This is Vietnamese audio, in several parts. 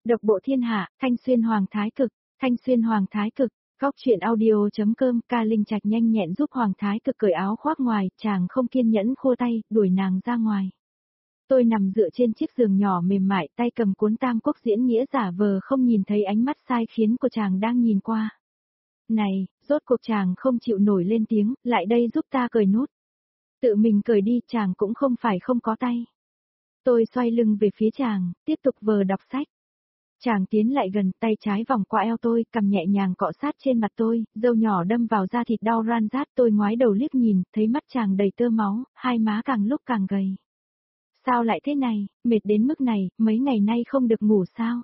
Độc bộ thiên hạ, Thanh Xuyên Hoàng Thái Cực, Thanh Xuyên Hoàng Thái Cực, góc chuyện audio.com, Ca Linh Trạch nhanh nhẹn giúp Hoàng Thái Cực cởi áo khoác ngoài, chàng không kiên nhẫn khô tay, đuổi nàng ra ngoài. Tôi nằm dựa trên chiếc giường nhỏ mềm mại, tay cầm cuốn Tam Quốc diễn nghĩa giả vờ không nhìn thấy ánh mắt sai khiến của chàng đang nhìn qua. Này, rốt cuộc chàng không chịu nổi lên tiếng, lại đây giúp ta cởi nút. Tự mình cởi đi, chàng cũng không phải không có tay. Tôi xoay lưng về phía chàng, tiếp tục vờ đọc sách. Chàng tiến lại gần, tay trái vòng qua eo tôi, cầm nhẹ nhàng cọ sát trên mặt tôi, râu nhỏ đâm vào da thịt đau ran rát. Tôi ngoái đầu liếc nhìn, thấy mắt chàng đầy tơ máu, hai má càng lúc càng gầy. Sao lại thế này, mệt đến mức này, mấy ngày nay không được ngủ sao?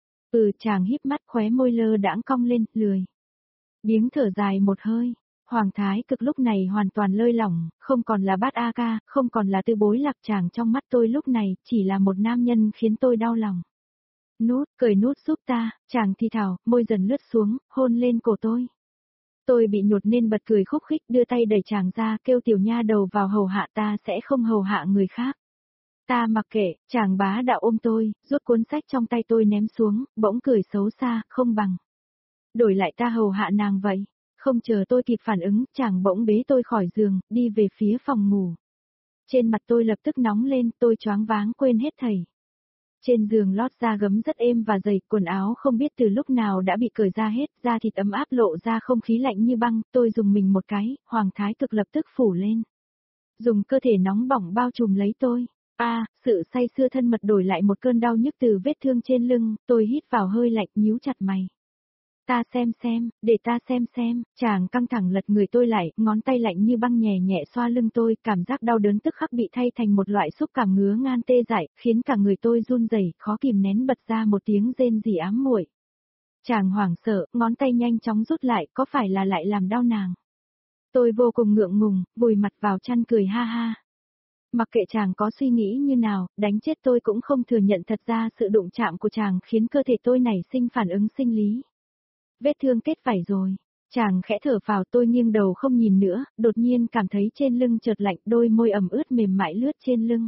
Chàng híp mắt, khóe môi lơ đãng cong lên, lười. Biếng thở dài một hơi. Hoàng Thái Cực lúc này hoàn toàn lơi lỏng, không còn là bát A ca, không còn là tư bối lạc. Chàng trong mắt tôi lúc này, chỉ là một nam nhân khiến tôi đau lòng. Nút, cởi nút giúp ta, chàng thì thào, môi dần lướt xuống, hôn lên cổ tôi. Tôi bị nhột nên bật cười khúc khích, đưa tay đẩy chàng ra, kêu tiểu nha đầu vào hầu hạ, ta sẽ không hầu hạ người khác. Ta mặc kệ, chàng bá đạo ôm tôi, rút cuốn sách trong tay tôi ném xuống, bỗng cười xấu xa, không bằng. Đổi lại ta hầu hạ nàng vậy. Không chờ tôi kịp phản ứng, chàng bỗng bế tôi khỏi giường, đi về phía phòng ngủ. Trên mặt tôi lập tức nóng lên, tôi choáng váng quên hết thảy. Trên giường lót da gấm rất êm và dày, quần áo không biết từ lúc nào đã bị cởi ra hết, da thịt ấm áp lộ ra không khí lạnh như băng, tôi dùng mình một cái, Hoàng Thái Cực lập tức phủ lên. Dùng cơ thể nóng bỏng bao trùm lấy tôi. Sự say sưa thân mật đổi lại một cơn đau nhức từ vết thương trên lưng, tôi hít vào hơi lạnh, nhíu chặt mày. Ta xem, để ta xem, chàng căng thẳng lật người tôi lại, ngón tay lạnh như băng nhẹ nhẹ xoa lưng tôi, cảm giác đau đớn tức khắc bị thay thành một loại xúc cảm ngứa ngan tê dại, khiến cả người tôi run rẩy, khó kìm nén bật ra một tiếng rên rỉ ám muội. Chàng hoảng sợ, ngón tay nhanh chóng rút lại, có phải là lại làm đau nàng? Tôi vô cùng ngượng ngùng, vùi mặt vào chăn cười ha ha. Mặc kệ chàng có suy nghĩ như nào, đánh chết tôi cũng không thừa nhận thật ra sự đụng chạm của chàng khiến cơ thể tôi nảy sinh phản ứng sinh lý. Vết thương kết vảy rồi. Chàng khẽ thở phào, tôi nghiêng đầu không nhìn nữa, đột nhiên cảm thấy trên lưng chợt lạnh, đôi môi ẩm ướt mềm mại lướt trên lưng.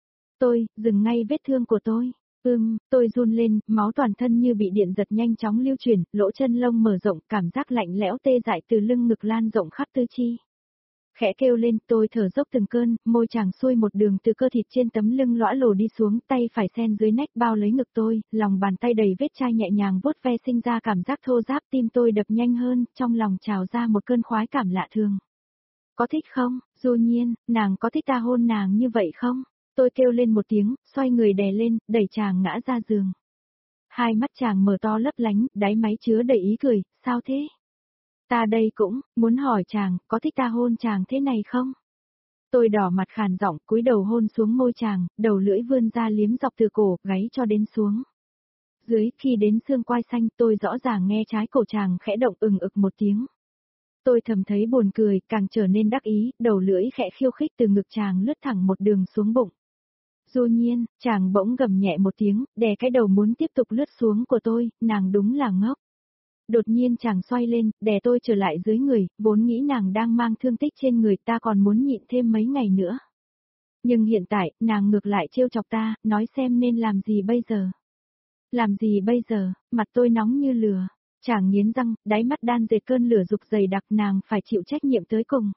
Dừng ngay vết thương của tôi. Tôi run lên, máu toàn thân như bị điện giật nhanh chóng lưu chuyển, lỗ chân lông mở rộng, cảm giác lạnh lẽo tê dại từ lưng ngực lan rộng khắp tứ chi. Khẽ kêu lên, tôi thở dốc từng cơn, môi chàng xuôi một đường từ cơ thịt trên tấm lưng lõa lồ đi xuống, tay phải sen dưới nách bao lấy ngực tôi, lòng bàn tay đầy vết chai nhẹ nhàng vuốt ve sinh ra cảm giác thô ráp, tim tôi đập nhanh hơn, trong lòng trào ra một cơn khoái cảm lạ thường. Có thích không, Du Nhiên, nàng có thích ta hôn nàng như vậy không? Tôi kêu lên một tiếng, xoay người đè lên, đẩy chàng ngã ra giường. Hai mắt chàng mở to lấp lánh, đáy máy chứa đầy ý cười, sao thế? Ta đây cũng, muốn hỏi chàng, có thích ta hôn chàng thế này không? Tôi đỏ mặt khàn giọng, cúi đầu hôn xuống môi chàng, đầu lưỡi vươn ra liếm dọc từ cổ, gáy cho đến xuống. Dưới, khi đến xương quai xanh, tôi rõ ràng nghe trái cổ chàng khẽ động ực một tiếng. Tôi thầm thấy buồn cười, càng trở nên đắc ý, đầu lưỡi khẽ khiêu khích từ ngực chàng lướt thẳng một đường xuống bụng. Du Nhiên, chàng bỗng gầm nhẹ một tiếng, đè cái đầu muốn tiếp tục lướt xuống của tôi, nàng đúng là ngốc. Đột nhiên chàng xoay lên, đè tôi trở lại dưới người, vốn nghĩ nàng đang mang thương tích trên người, ta còn muốn nhịn thêm mấy ngày nữa. Nhưng hiện tại, nàng ngược lại trêu chọc ta, nói xem nên làm gì bây giờ. Làm gì bây giờ, mặt tôi nóng như lửa. Chàng nghiến răng, đáy mắt đan dệt cơn lửa dục dày đặc, nàng phải chịu trách nhiệm tới cùng.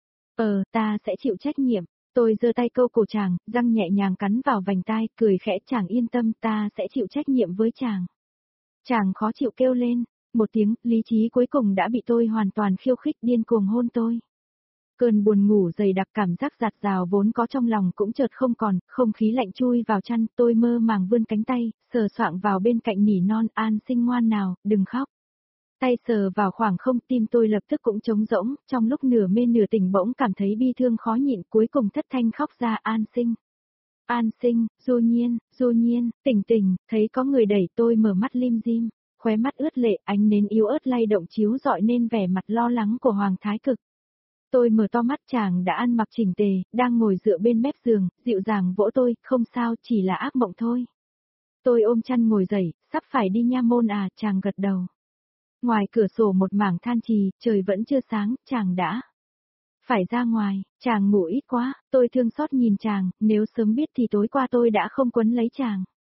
Ta sẽ chịu trách nhiệm. Tôi giơ tay câu cổ chàng, răng nhẹ nhàng cắn vào vành tai, cười khẽ, chàng yên tâm, ta sẽ chịu trách nhiệm với chàng. Chàng khó chịu kêu lên. Một tiếng, lý trí cuối cùng đã bị tôi hoàn toàn khiêu khích, điên cuồng hôn tôi. Cơn buồn ngủ dày đặc, cảm giác dạt dào vốn có trong lòng cũng chợt không còn, không khí lạnh chui vào chăn, tôi mơ màng vươn cánh tay, sờ soạng vào bên cạnh nỉ non, An Sinh ngoan nào, đừng khóc. Tay sờ vào khoảng không, tim tôi lập tức cũng trống rỗng, trong lúc nửa mê nửa tỉnh bỗng cảm thấy bi thương khó nhịn, cuối cùng thất thanh khóc ra, An Sinh. An Sinh, Du Nhiên, tỉnh, thấy có người đẩy, tôi mở mắt lim dim. Khóe mắt ướt lệ, ánh nến yếu ớt lay động chiếu rọi nên vẻ mặt lo lắng của Hoàng Thái Cực. Tôi mở to mắt, chàng đã ăn mặc chỉnh tề, đang ngồi dựa bên mép giường, dịu dàng vỗ tôi, không sao, chỉ là ác mộng thôi. Tôi ôm chăn ngồi dậy, sắp phải đi nha môn à, chàng gật đầu. Ngoài cửa sổ một mảng than trì, trời vẫn chưa sáng, chàng đã phải ra ngoài, chàng ngủ ít quá, tôi thương xót nhìn chàng, nếu sớm biết thì tối qua tôi đã không quấn lấy chàng.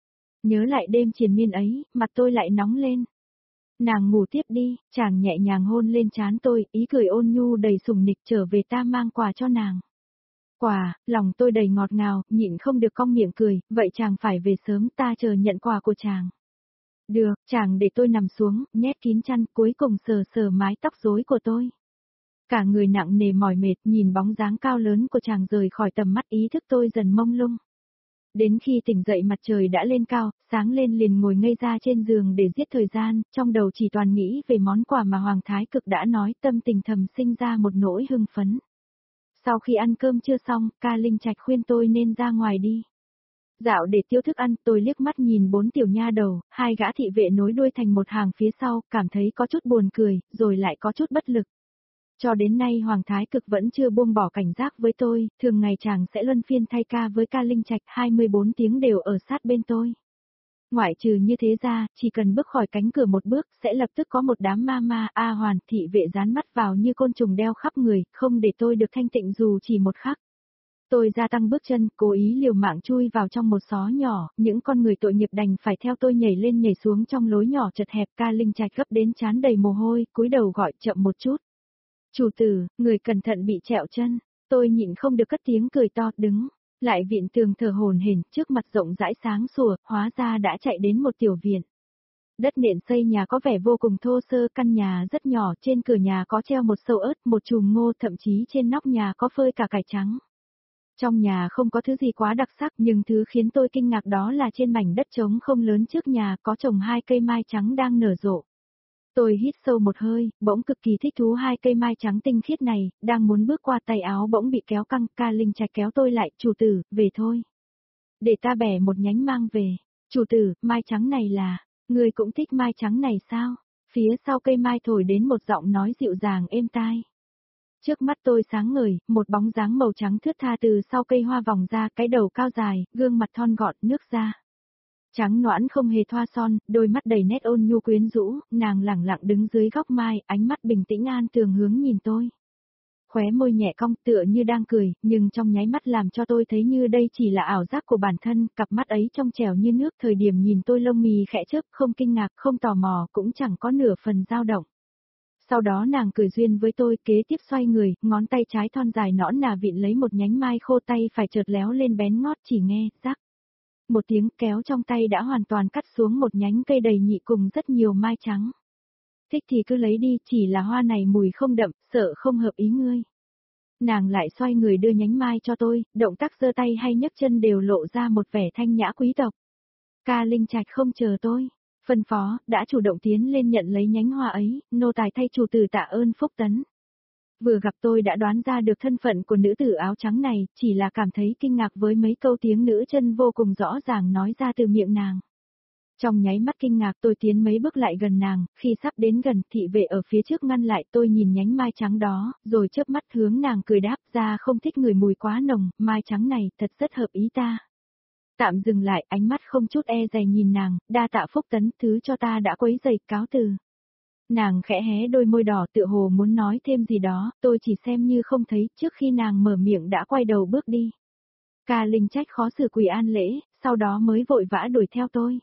Nhớ lại đêm triền miên ấy, mặt tôi lại nóng lên. Nàng ngủ tiếp đi, chàng nhẹ nhàng hôn lên trán tôi, ý cười ôn nhu đầy sủng nịch, trở về ta mang quà cho nàng. Quà, lòng tôi đầy ngọt ngào, nhịn không được cong miệng cười, vậy chàng phải về sớm, ta chờ nhận quà của chàng. Được, chàng để tôi nằm xuống, nhét kín chăn, cuối cùng sờ sờ mái tóc rối của tôi. Cả người nặng nề mỏi mệt, nhìn bóng dáng cao lớn của chàng rời khỏi tầm mắt, ý thức tôi dần mông lung. Đến khi tỉnh dậy mặt trời đã lên cao, sáng lên liền ngồi ngây ra trên giường để giết thời gian, trong đầu chỉ toàn nghĩ về món quà mà Hoàng Thái Cực đã nói, tâm tình thầm sinh ra một nỗi hưng phấn. Sau khi ăn cơm chưa xong, ca Linh Trạch khuyên tôi nên ra ngoài đi. Dạo để tiêu thức ăn, tôi liếc mắt nhìn 4 tiểu nha đầu, 2 gã thị vệ nối đuôi thành một hàng phía sau, cảm thấy có chút buồn cười, rồi lại có chút bất lực. Cho đến nay Hoàng Thái Cực vẫn chưa buông bỏ cảnh giác với tôi, thường ngày chàng sẽ luân phiên thay ca với ca Linh Trạch 24 tiếng đều ở sát bên tôi. Ngoại trừ như thế ra, chỉ cần bước khỏi cánh cửa một bước, sẽ lập tức có một đám ma ma, A Hoàn, thị vệ dán mắt vào như côn trùng đeo khắp người, không để tôi được thanh tịnh dù chỉ một khắc. Tôi gia tăng bước chân, cố ý liều mạng chui vào trong một xó nhỏ, những con người tội nghiệp đành phải theo tôi nhảy lên nhảy xuống trong lối nhỏ chật hẹp, ca Linh Trạch gấp đến trán đầy mồ hôi, cúi đầu gọi chậm một chút. Chủ tử, người cẩn thận bị trẹo chân, tôi nhịn không được cất tiếng cười to, đứng, lại viện tường thở hổn hển, trước mặt rộng rãi sáng sủa, hóa ra đã chạy đến một tiểu viện. Đất nện xây nhà có vẻ vô cùng thô sơ, căn nhà rất nhỏ, trên cửa nhà có treo một sâu ớt, một chùm ngô, thậm chí trên nóc nhà có phơi cả cải trắng. Trong nhà không có thứ gì quá đặc sắc, nhưng thứ khiến tôi kinh ngạc đó là trên mảnh đất trống không lớn trước nhà có trồng 2 cây mai trắng đang nở rộ. Tôi hít sâu một hơi, bỗng cực kỳ thích thú 2 cây mai trắng tinh khiết này, đang muốn bước qua, tay áo bỗng bị kéo căng, ca Linh Trạch kéo tôi lại, chủ tử, về thôi. Để ta bẻ một nhánh mang về. Chủ tử, mai trắng này là, người cũng thích mai trắng này sao? Phía sau cây mai thổi đến một giọng nói dịu dàng êm tai. Trước mắt tôi sáng ngời, một bóng dáng màu trắng thướt tha từ sau cây hoa vòng ra, cái đầu cao dài, gương mặt thon gọn, nước da trắng nõn không hề thoa son, đôi mắt đầy nét ôn nhu quyến rũ, nàng lẳng lặng đứng dưới góc mai, ánh mắt bình tĩnh an tường hướng nhìn tôi. Khóe môi nhẹ cong tựa như đang cười, nhưng trong nháy mắt làm cho tôi thấy như đây chỉ là ảo giác của bản thân, cặp mắt ấy trong trẻo như nước, thời điểm nhìn tôi lông mì khẽ chớp, không kinh ngạc, không tò mò, cũng chẳng có nửa phần dao động. Sau đó nàng cười duyên với tôi, kế tiếp xoay người, ngón tay trái thon dài nõn nà vịn lấy một nhánh mai khô, tay phải chợt léo lên bén ngót, chỉ nghe, rắc. Một tiếng kéo trong tay đã hoàn toàn cắt xuống một nhánh cây đầy nhị cùng rất nhiều mai trắng. Thích thì cứ lấy đi, chỉ là hoa này mùi không đậm, sợ không hợp ý ngươi. Nàng lại xoay người đưa nhánh mai cho tôi, động tác giơ tay hay nhấc chân đều lộ ra một vẻ thanh nhã quý tộc. Ca Linh Trạch không chờ tôi, phân phó, đã chủ động tiến lên nhận lấy nhánh hoa ấy, nô tài thay chủ tử tạ ơn Phúc Tấn. Vừa gặp tôi đã đoán ra được thân phận của nữ tử áo trắng này, chỉ là cảm thấy kinh ngạc với mấy câu tiếng nữ chân vô cùng rõ ràng nói ra từ miệng nàng. Trong nháy mắt kinh ngạc tôi tiến mấy bước lại gần nàng, khi sắp đến gần thị vệ ở phía trước ngăn lại tôi nhìn nhánh mai trắng đó, rồi chớp mắt hướng nàng cười đáp ra không thích người mùi quá nồng, mai trắng này thật rất hợp ý ta. Tạm dừng lại, ánh mắt không chút e dè nhìn nàng, đa tạ Phúc Tấn, thứ cho ta đã quấy rầy, cáo từ. Nàng khẽ hé đôi môi đỏ tựa hồ muốn nói thêm gì đó, tôi chỉ xem như không thấy, trước khi nàng mở miệng đã quay đầu bước đi. Ca Linh Trách khó xử quỳ an lễ, sau đó mới vội vã đuổi theo tôi.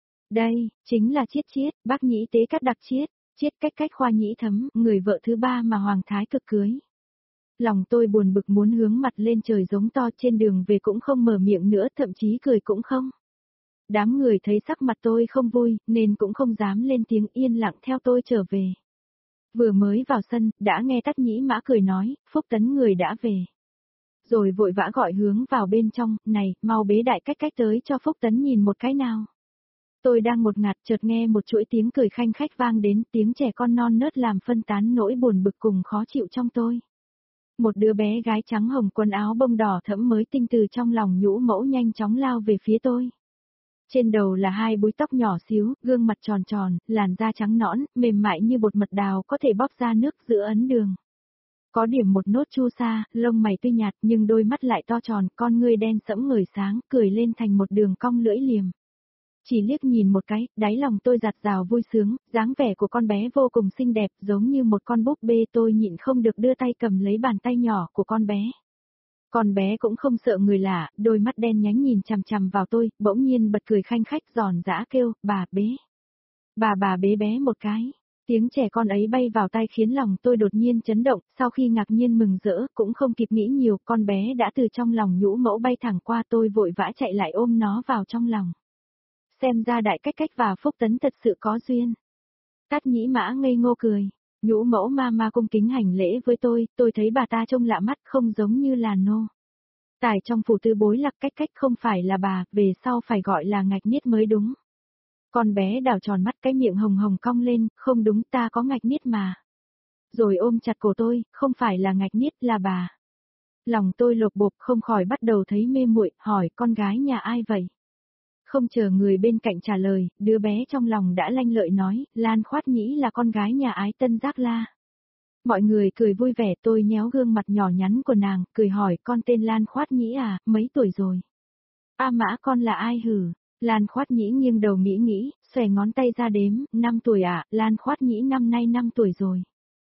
Đây, chính là Chiết Chiết, bác nhĩ tế cắt đặc Chiết, Chiết cách khoa nhĩ thấm, người vợ thứ 3 mà Hoàng Thái Cực cưới. Lòng tôi buồn bực muốn hướng mặt lên trời giống to, trên đường về cũng không mở miệng nữa, thậm chí cười cũng không. Đám người thấy sắc mặt tôi không vui, nên cũng không dám lên tiếng, yên lặng theo tôi trở về. Vừa mới vào sân, đã nghe Tắc Nhĩ Mã cười nói, Phúc Tấn người đã về. Rồi vội vã gọi hướng vào bên trong, này, mau bế đại cách tới cho Phúc Tấn nhìn một cái nào. Tôi đang ngột ngạt chợt nghe một chuỗi tiếng cười khanh khách vang đến, tiếng trẻ con non nớt làm phân tán nỗi buồn bực cùng khó chịu trong tôi. Một đứa bé gái trắng hồng quần áo bông đỏ thẫm mới tinh từ trong lòng nhũ mẫu nhanh chóng lao về phía tôi. Trên đầu là 2 búi tóc nhỏ xíu, gương mặt tròn tròn, làn da trắng nõn, mềm mại như bột mật đào có thể bóp ra nước giữa ấn đường. Có điểm một nốt chu sa, lông mày tuy nhạt nhưng đôi mắt lại to tròn, con ngươi đen sẫm ngời sáng, cười lên thành một đường cong lưỡi liềm. Chỉ liếc nhìn một cái, đáy lòng tôi giặt rào vui sướng, dáng vẻ của con bé vô cùng xinh đẹp, giống như một con búp bê, tôi nhịn không được đưa tay cầm lấy bàn tay nhỏ của con bé. Con bé cũng không sợ người lạ, đôi mắt đen nhánh nhìn chằm chằm vào tôi, bỗng nhiên bật cười khanh khách giòn giã kêu, bà bế. Bà bế bé một cái. Tiếng trẻ con ấy bay vào tai khiến lòng tôi đột nhiên chấn động, sau khi ngạc nhiên mừng rỡ, cũng không kịp nghĩ nhiều, con bé đã từ trong lòng nhũ mẫu bay thẳng qua tôi vội vã chạy lại ôm nó vào trong lòng. Xem ra đại cách cách và Phúc Tấn thật sự có duyên. Tát Nhĩ Mã ngây ngô cười. Nhũ mẫu ma cung kính hành lễ với tôi thấy bà ta trông lạ mắt không giống như là nô. Tài trong phủ tư bối lạc cách cách không phải là bà, về sau phải gọi là ngạch niết mới đúng. Con bé đảo tròn mắt cái miệng hồng hồng cong lên, không đúng ta có ngạch niết mà. Rồi ôm chặt cổ tôi, không phải là ngạch niết là bà. Lòng tôi lột bột không khỏi bắt đầu thấy mê muội, hỏi con gái nhà ai vậy? Không chờ người bên cạnh trả lời, đứa bé trong lòng đã lanh lợi nói, Lan Khoát Nhĩ là con gái nhà ái Tân Giác La. Mọi người cười vui vẻ, tôi nhéo gương mặt nhỏ nhắn của nàng, cười hỏi con tên Lan Khoát Nhĩ à, mấy tuổi rồi? A Mã con là ai hử? Lan Khoát Nhĩ nghiêng đầu nghĩ, xòe ngón tay ra đếm, 5 tuổi à, Lan Khoát Nhĩ năm nay 5 tuổi rồi.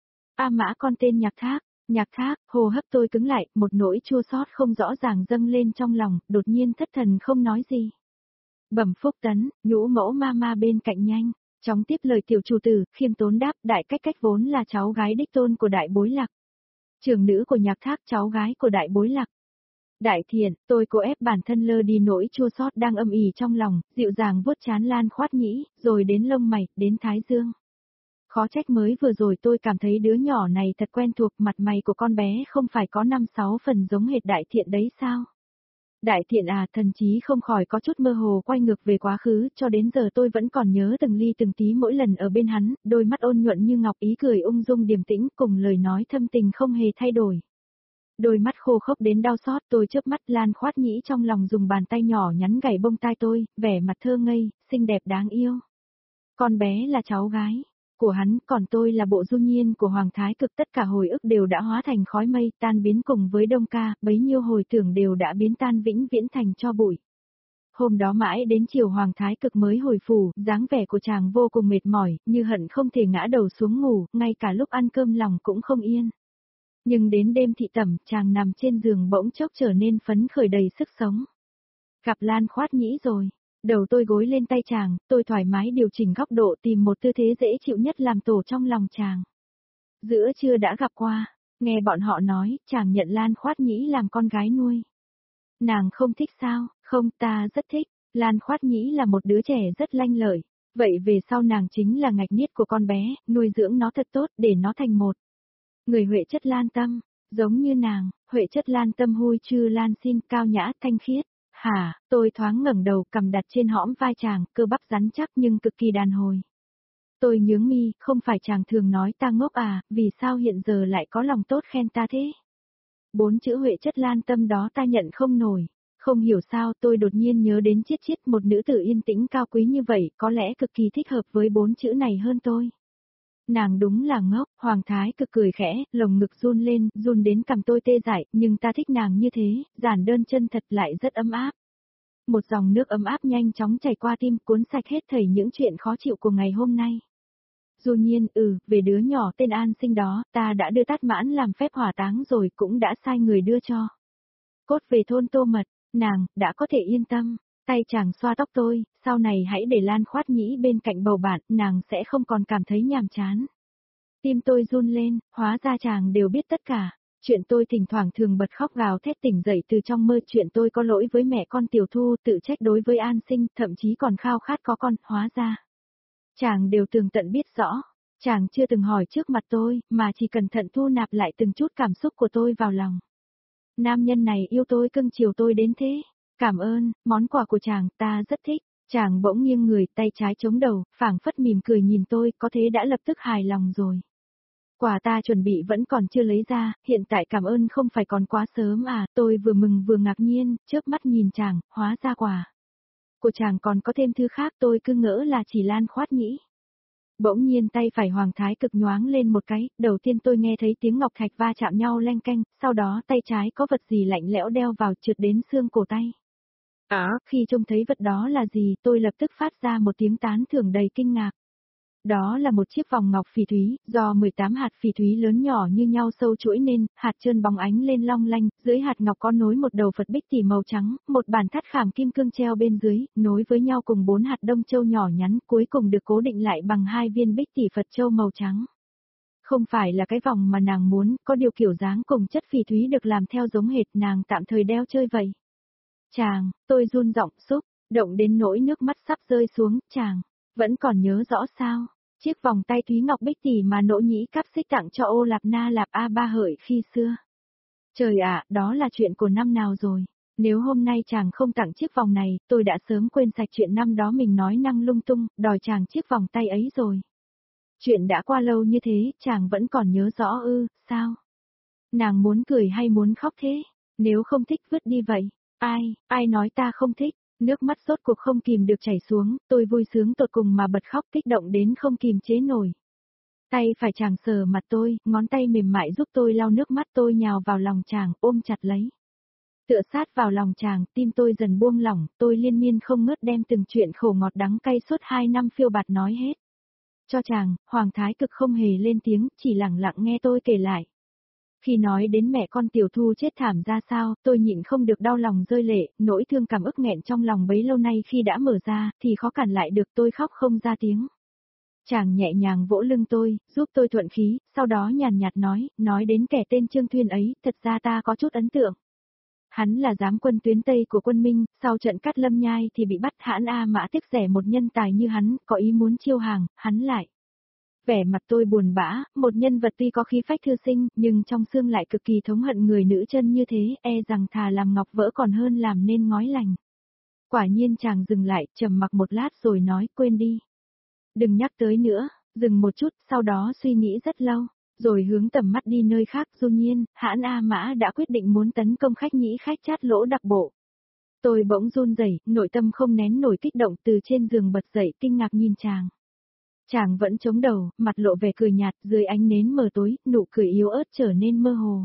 A Mã con tên Nhạc Thác, hô hấp tôi cứng lại, một nỗi chua xót không rõ ràng dâng lên trong lòng, đột nhiên thất thần không nói gì. Bẩm Phúc Tấn, nhũ mẫu ma bên cạnh nhanh, chóng tiếp lời tiểu chủ tử, khiêm tốn đáp, đại cách cách vốn là cháu gái đích tôn của đại bối lạc. Trưởng nữ của Nhạc Thác cháu gái của đại bối lạc. Đại thiện, tôi cố ép bản thân lơ đi nỗi chua xót đang âm ỉ trong lòng, dịu dàng vuốt trán Lan Khoát Nhĩ, rồi đến lông mày, đến thái dương. Khó trách mới vừa rồi tôi cảm thấy đứa nhỏ này thật quen thuộc, mặt mày của con bé không phải có 5-6 phần giống hệt đại thiện đấy sao? Đại thiện à, thần chí không khỏi có chút mơ hồ quay ngược về quá khứ, cho đến giờ tôi vẫn còn nhớ từng ly từng tí mỗi lần ở bên hắn, đôi mắt ôn nhuận như ngọc, ý cười ung dung điềm tĩnh, cùng lời nói thâm tình không hề thay đổi. Đôi mắt khô khốc đến đau xót, tôi chớp mắt. Lan Khoát Nhĩ trong lòng dùng bàn tay nhỏ nhắn gảy bông tai tôi, vẻ mặt thơ ngây, xinh đẹp đáng yêu. Con bé là cháu gái của hắn, còn tôi là bộ du nhiên của Hoàng Thái Cực, tất cả hồi ức đều đã hóa thành khói mây, tan biến cùng với Đông Ca, bấy nhiêu hồi tưởng đều đã biến tan vĩnh viễn thành tro bụi. Hôm đó mãi đến chiều Hoàng Thái Cực mới hồi phủ, dáng vẻ của chàng vô cùng mệt mỏi, như hận không thể ngã đầu xuống ngủ, ngay cả lúc ăn cơm lòng cũng không yên. Nhưng đến đêm thị tẩm, chàng nằm trên giường bỗng chốc trở nên phấn khởi đầy sức sống. Gặp Lan Khoát Nhĩ rồi. Đầu tôi gối lên tay chàng, tôi thoải mái điều chỉnh góc độ tìm một tư thế dễ chịu nhất làm tổ trong lòng chàng. Giữa trưa đã gặp qua, nghe bọn họ nói, chàng nhận Lan Khoát Nhĩ làm con gái nuôi. Nàng không thích sao? Không, ta rất thích. Lan Khoát Nhĩ là một đứa trẻ rất lanh lợi. Vậy về sau nàng chính là ngạch niết của con bé, nuôi dưỡng nó thật tốt để nó thành một người Huệ chất Lan Tâm, giống như nàng. Huệ chất Lan Tâm hui chư Lan xin, cao nhã thanh khiết. Hả, tôi thoáng ngẩng đầu, cầm đặt trên hõm vai chàng, cơ bắp rắn chắc nhưng cực kỳ đàn hồi. Tôi nhướng mi, không phải chàng thường nói ta ngốc à, vì sao hiện giờ lại có lòng tốt khen ta thế? 4 chữ Huệ chất Lan Tâm đó ta nhận không nổi. Không hiểu sao tôi đột nhiên nhớ đến Chiết Chiết, một nữ tử yên tĩnh cao quý như vậy, có lẽ cực kỳ thích hợp với 4 chữ này hơn tôi. Nàng đúng là ngốc. Hoàng Thái Cực cười khẽ, lồng ngực run lên, run đến cằm tôi tê dại, nhưng ta thích nàng như thế, giản đơn chân thật lại rất ấm áp. Một dòng nước ấm áp nhanh chóng chảy qua tim, cuốn sạch hết thảy những chuyện khó chịu của ngày hôm nay. Dù nhiên, về đứa nhỏ tên An Sinh đó, ta đã đưa Tát Mãn làm phép hỏa táng rồi, cũng đã sai người đưa cho. Cốt về thôn Tô Mật, nàng, đã có thể yên tâm. Tay chàng xoa tóc tôi, sau này hãy để Lan Khoát Nhĩ bên cạnh bầu bạn, nàng sẽ không còn cảm thấy nhàm chán. Tim tôi run lên, hóa ra chàng đều biết tất cả. Chuyện tôi thỉnh thoảng thường bật khóc gào thét tỉnh dậy từ trong mơ, chuyện tôi có lỗi với mẹ con Tiểu Thu, tự trách đối với An Sinh, thậm chí còn khao khát có con, hóa ra. Chàng đều tường tận biết rõ. Chàng chưa từng hỏi trước mặt tôi, mà chỉ cẩn thận thu nạp lại từng chút cảm xúc của tôi vào lòng. Nam nhân này yêu tôi, cưng chiều tôi đến thế. Cảm ơn, món quà của chàng, ta rất thích. Chàng bỗng nghiêng người, tay trái chống đầu, phảng phất mỉm cười nhìn tôi, có thế đã lập tức hài lòng rồi. Quà ta chuẩn bị vẫn còn chưa lấy ra, hiện tại cảm ơn không phải còn quá sớm à, tôi vừa mừng vừa ngạc nhiên, chớp mắt nhìn chàng, hóa ra quà của chàng còn có thêm thứ khác, tôi cứ ngỡ là chỉ Lan Khoát Nhĩ. Bỗng nhiên tay phải Hoàng Thái Cực nhoáng lên một cái, đầu tiên tôi nghe thấy tiếng ngọc thạch va chạm nhau leng keng, sau đó tay trái có vật gì lạnh lẽo đeo vào trượt đến xương cổ tay. Khi trông thấy vật đó là gì, tôi lập tức phát ra một tiếng tán thưởng đầy kinh ngạc. Đó là một chiếc vòng ngọc phỉ thúy, do 18 hạt phỉ thúy lớn nhỏ như nhau sâu chuỗi nên, hạt trơn bóng ánh lên long lanh, dưới hạt ngọc có nối một đầu Phật bích tỉ màu trắng, một bàn thắt khảm kim cương treo bên dưới, nối với nhau cùng 4 hạt đông châu nhỏ nhắn, cuối cùng được cố định lại bằng 2 viên bích tỉ Phật châu màu trắng. Không phải là cái vòng mà nàng muốn, có điều kiểu dáng cùng chất phỉ thúy được làm theo giống hệt nàng tạm thời đeo chơi vậy. Chàng, tôi run giọng xúc, động đến nỗi nước mắt sắp rơi xuống, chàng, vẫn còn nhớ rõ sao? Chiếc vòng tay thúy ngọc bích tỉ mà Nỗ Nhĩ Cáp Xích tặng cho Ô Lạp Na Lạp A Ba Hợi khi xưa. Trời ạ, đó là chuyện của năm nào rồi? Nếu hôm nay chàng không tặng chiếc vòng này, tôi đã sớm quên sạch chuyện năm đó mình nói năng lung tung, đòi chàng chiếc vòng tay ấy rồi. Chuyện đã qua lâu như thế, chàng vẫn còn nhớ rõ ư, sao? Nàng muốn cười hay muốn khóc thế? Nếu không thích vứt đi vậy. Ai nói ta không thích? Nước mắt rốt cuộc không kìm được chảy xuống, tôi vui sướng tột cùng mà bật khóc kích động đến không kìm chế nổi. Tay phải chàng sờ mặt tôi, ngón tay mềm mại giúp tôi lau nước mắt, tôi nhào vào lòng chàng, ôm chặt lấy. Tựa sát vào lòng chàng, tim tôi dần buông lỏng, tôi liên miên không ngớt đem từng chuyện khổ ngọt đắng cay suốt 2 năm phiêu bạt nói hết. Cho chàng, Hoàng Thái Cực không hề lên tiếng, chỉ lặng lặng nghe tôi kể lại. Khi nói đến mẹ con Tiểu Thu chết thảm ra sao, tôi nhịn không được đau lòng rơi lệ, nỗi thương cảm ức nghẹn trong lòng bấy lâu nay khi đã mở ra, thì khó cản lại được, tôi khóc không ra tiếng. Chàng nhẹ nhàng vỗ lưng tôi, giúp tôi thuận khí, sau đó nhàn nhạt nói đến kẻ tên Trương Thuyên ấy, thật ra ta có chút ấn tượng. Hắn là giám quân tuyến Tây của quân Minh, sau trận Cát Lâm Nhai thì bị bắt, Hãn A Mã tiếc rẻ một nhân tài như hắn, có ý muốn chiêu hàng, hắn lại. Vẻ mặt tôi buồn bã, một nhân vật tuy có khí phách thư sinh, nhưng trong xương lại cực kỳ thống hận người nữ chân như thế, e rằng thà làm ngọc vỡ còn hơn làm nên ngói lành. Quả nhiên chàng dừng lại, trầm mặc một lát rồi nói, quên đi. Đừng nhắc tới nữa, dừng một chút, sau đó suy nghĩ rất lâu, rồi hướng tầm mắt đi nơi khác. Du Nhiên, Hãn A Mã đã quyết định muốn tấn công Khách Nhĩ Khách Chát Lỗ đặc bộ. Tôi bỗng run rẩy, nội tâm không nén nổi kích động, từ trên giường bật dậy kinh ngạc nhìn chàng. Chàng vẫn chống đầu, mặt lộ vẻ cười nhạt, dưới ánh nến mờ tối, nụ cười yếu ớt trở nên mơ hồ.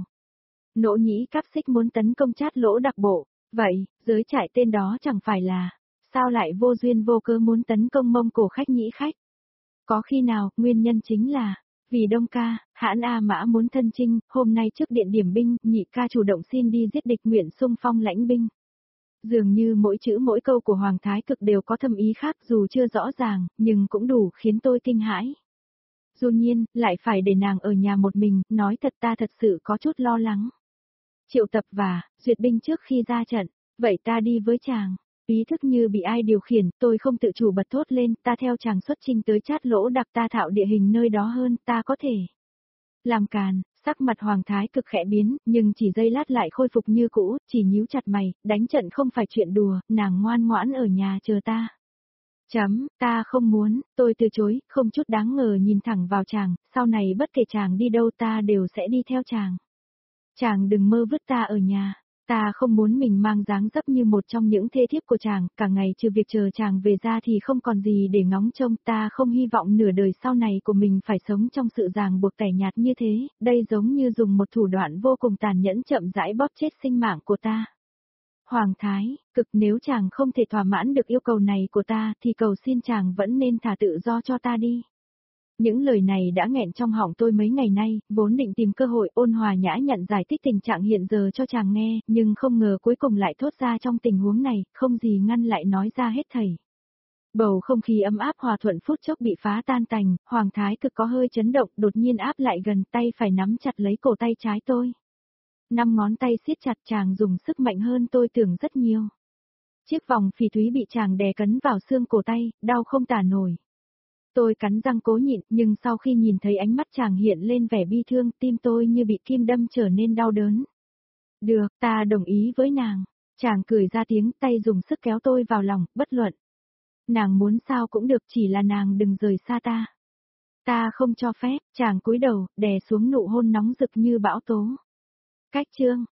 Nỗ Nhĩ Cáp Xích muốn tấn công Chát Lỗ đặc bộ, vậy, giới trại tên đó chẳng phải là, sao lại vô duyên vô cớ muốn tấn công Mông Cổ Khách Nhĩ Khách? Có khi nào, nguyên nhân chính là, vì Đông ca, Hãn A Mã muốn thân chinh, hôm nay trước điện điểm binh, Nhị ca chủ động xin đi giết địch, nguyện xung phong lãnh binh. Dường như mỗi chữ mỗi câu của Hoàng Thái Cực đều có thâm ý khác, dù chưa rõ ràng, nhưng cũng đủ khiến tôi kinh hãi. Du Nhiên, lại phải để nàng ở nhà một mình, nói thật ta thật sự có chút lo lắng. Triệu tập và, duyệt binh trước khi ra trận, vậy ta đi với chàng. Ý thức như bị ai điều khiển, tôi không tự chủ bật thốt lên, ta theo chàng xuất chinh tới Chát Lỗ đặc, ta thạo địa hình nơi đó hơn, ta có thể. Làm càn, sắc mặt Hoàng Thái Cực khẽ biến, nhưng chỉ giây lát lại khôi phục như cũ, chỉ nhíu chặt mày, đánh trận không phải chuyện đùa, nàng ngoan ngoãn ở nhà chờ ta. Ta không muốn, tôi từ chối, không chút đáng ngờ nhìn thẳng vào chàng, sau này bất kể chàng đi đâu ta đều sẽ đi theo chàng. Chàng đừng mơ vứt ta ở nhà. Ta không muốn mình mang dáng dấp như một trong những thê thiếp của chàng, cả ngày trừ việc chờ chàng về ra thì không còn gì để ngóng trông, ta không hy vọng nửa đời sau này của mình phải sống trong sự ràng buộc tẻ nhạt như thế, đây giống như dùng một thủ đoạn vô cùng tàn nhẫn chậm rãi bóp chết sinh mạng của ta. Hoàng Thái, Cực, nếu chàng không thể thỏa mãn được yêu cầu này của ta thì cầu xin chàng vẫn nên thả tự do cho ta đi. Những lời này đã nghẹn trong họng tôi mấy ngày nay, vốn định tìm cơ hội ôn hòa nhã nhặn giải thích tình trạng hiện giờ cho chàng nghe, nhưng không ngờ cuối cùng lại thốt ra trong tình huống này, không gì ngăn lại nói ra hết thảy. Bầu không khí ấm áp hòa thuận phút chốc bị phá tan tành, Hoàng Thái Cực có hơi chấn động, đột nhiên áp lại gần, tay phải nắm chặt lấy cổ tay trái tôi. 5 ngón tay siết chặt, chàng dùng sức mạnh hơn tôi tưởng rất nhiều. Chiếc vòng phỉ thúy bị chàng đè cấn vào xương cổ tay, đau không tả nổi. Tôi cắn răng cố nhịn, nhưng sau khi nhìn thấy ánh mắt chàng hiện lên vẻ bi thương, tim tôi như bị kim đâm trở nên đau đớn. Được, ta đồng ý với nàng. Chàng cười ra tiếng, tay dùng sức kéo tôi vào lòng, bất luận. Nàng muốn sao cũng được, chỉ là nàng đừng rời xa ta. Ta không cho phép, chàng cúi đầu, đè xuống nụ hôn nóng rực như bão tố. Cách chương.